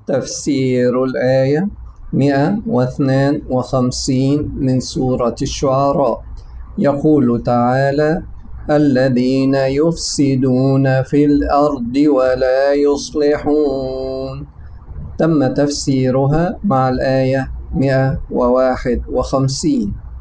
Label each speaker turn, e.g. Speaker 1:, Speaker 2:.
Speaker 1: تفسير الآية 152 من سورة الشعراء. يقول تعالى: الذين يفسدون في الأرض ولا يصلحون. تم تفسيرها مع الآية 151.